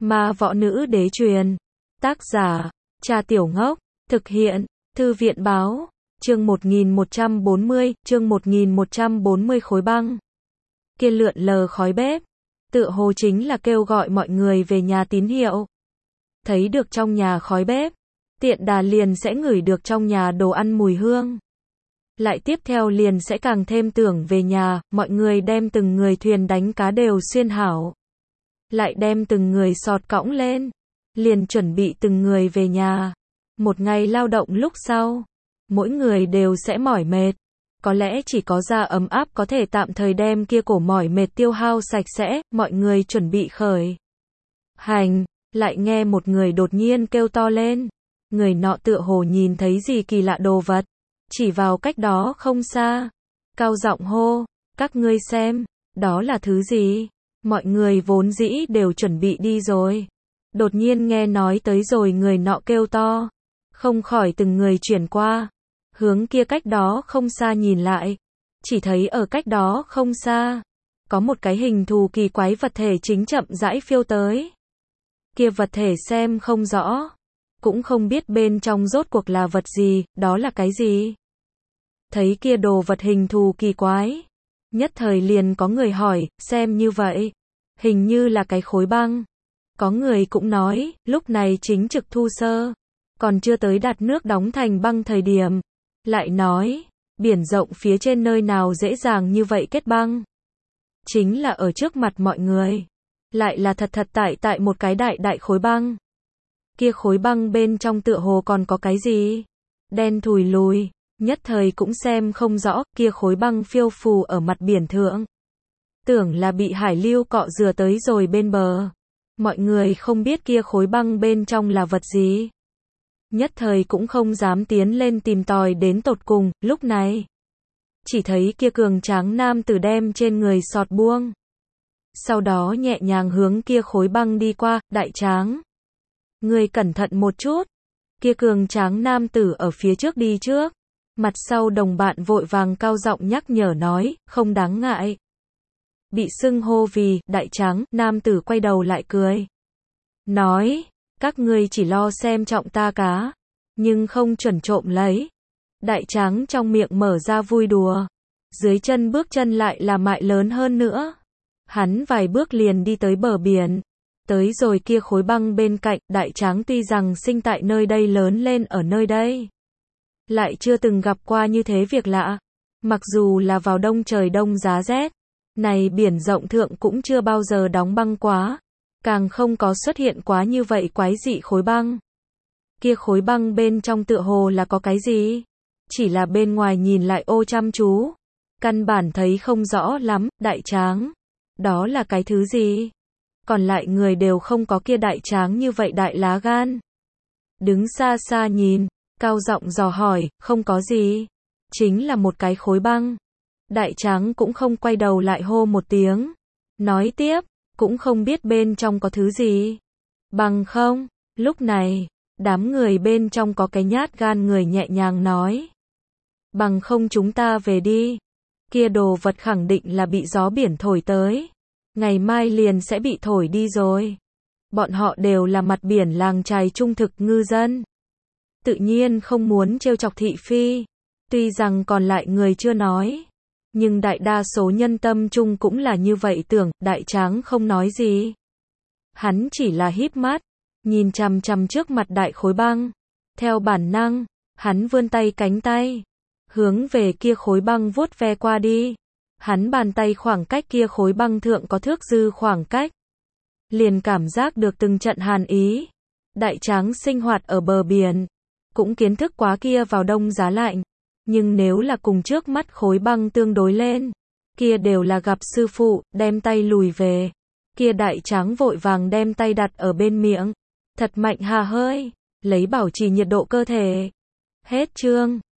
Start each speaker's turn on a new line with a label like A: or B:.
A: Ma võ nữ đế truyền. Tác giả, Trà Tiểu Ngốc. Thực hiện, Thư viện báo. Chương 1140, khối băng. Kia lượn lờ khói bếp, tựa hồ chính là kêu gọi mọi người về nhà tín hiệu. Thấy được trong nhà khói bếp, tiện đà liền sẽ ngửi được trong nhà đồ ăn mùi hương. Lại tiếp theo liền sẽ càng thêm tưởng về nhà, mọi người đem từng người thuyền đánh cá đều xuyên hảo. Lại đem từng người sọt cõng lên, liền chuẩn bị từng người về nhà. Một ngày lao động lúc sau, mỗi người đều sẽ mỏi mệt. Có lẽ chỉ có da ấm áp có thể tạm thời đem kia cổ mỏi mệt tiêu hao sạch sẽ, mọi người chuẩn bị khởi hành, lại nghe một người đột nhiên kêu to lên. Người nọ tựa hồ nhìn thấy gì kỳ lạ đồ vật, chỉ vào cách đó không xa, cao giọng hô, các ngươi xem, đó là thứ gì? Mọi người vốn dĩ đều chuẩn bị đi rồi. Đột nhiên nghe nói tới rồi người nọ kêu to, không khỏi từng người chuyển qua, hướng kia cách đó không xa nhìn lại, chỉ thấy ở cách đó không xa, có một cái hình thù kỳ quái vật thể chính chậm rãi phiêu tới. Kia vật thể xem không rõ, cũng không biết bên trong rốt cuộc là vật gì, đó là cái gì. Thấy kia đồ vật hình thù kỳ quái, nhất thời liền có người hỏi, xem như vậy, hình như là cái khối băng. Có người cũng nói, lúc này chính trực thu sơ, còn chưa tới đặt nước đóng thành băng thời điểm. Lại nói, biển rộng phía trên nơi nào dễ dàng như vậy kết băng. Chính là ở trước mặt mọi người. Lại là thật tại một cái đại khối băng. Kia khối băng bên trong tựa hồ còn có cái gì? Đen thùi lùi, nhất thời cũng xem không rõ, kia khối băng phiêu phù ở mặt biển thượng. Tưởng là bị hải lưu cọ rửa tới rồi bên bờ. Mọi người không biết kia khối băng bên trong là vật gì. Nhất thời cũng không dám tiến lên tìm tòi đến tột cùng, lúc này. Chỉ thấy kia cường tráng nam tử đem trên người sọt buông. Sau đó nhẹ nhàng hướng kia khối băng đi qua, đại tráng. Người cẩn thận một chút. Kia cường tráng nam tử ở phía trước đi trước. Mặt sau đồng bạn vội vàng cao giọng nhắc nhở nói, không đáng ngại. Bị xưng hô vì, đại tráng, nam tử quay đầu lại cười. Nói, các ngươi chỉ lo xem trọng ta cá, nhưng không chuẩn trộm lấy. Đại tráng trong miệng mở ra vui đùa. Dưới chân bước chân lại là mại lớn hơn nữa. Hắn vài bước liền đi tới bờ biển. Tới rồi kia khối băng bên cạnh, đại tráng tuy rằng sinh tại nơi đây lớn lên ở nơi đây. Lại chưa từng gặp qua như thế việc lạ. Mặc dù là vào đông trời đông giá rét. Này biển rộng thượng cũng chưa bao giờ đóng băng quá. Càng không có xuất hiện quá như vậy quái dị khối băng. Kia khối băng bên trong tựa hồ là có cái gì? Chỉ là bên ngoài nhìn lại ô chăm chú. Căn bản thấy không rõ lắm, đại tráng. Đó là cái thứ gì? Còn lại người đều không có kia đại tráng như vậy đại lá gan. Đứng xa xa nhìn, cao giọng dò hỏi, không có gì. Chính là một cái khối băng. Đại tráng cũng không quay đầu lại hô một tiếng. Nói tiếp, cũng không biết bên trong có thứ gì. Bằng không, lúc này, đám người bên trong có cái nhát gan người nhẹ nhàng nói. Bằng không chúng ta về đi. Kia đồ vật khẳng định là bị gió biển thổi tới. Ngày mai liền sẽ bị thổi đi rồi. Bọn họ đều là mặt biển làng chài trung thực ngư dân. Tự nhiên không muốn trêu chọc thị phi. Tuy rằng còn lại người chưa nói. Nhưng đại đa số nhân tâm chung cũng là như vậy tưởng, đại tráng không nói gì. Hắn chỉ là híp mắt, nhìn chằm chằm trước mặt đại khối băng. Theo bản năng, hắn vươn tay cánh tay, hướng về kia khối băng vuốt ve qua đi. Hắn bàn tay khoảng cách kia khối băng thượng có thước dư khoảng cách. Liền cảm giác được từng trận hàn ý. Đại tráng sinh hoạt ở bờ biển, cũng kiến thức quá kia vào đông giá lạnh. Nhưng nếu là cùng trước mắt khối băng tương đối lên, kia đều là gặp sư phụ, đem tay lùi về. Kia đại tráng vội vàng đem tay đặt ở bên miệng, thật mạnh hà hơi, lấy bảo trì nhiệt độ cơ thể. Hết chương.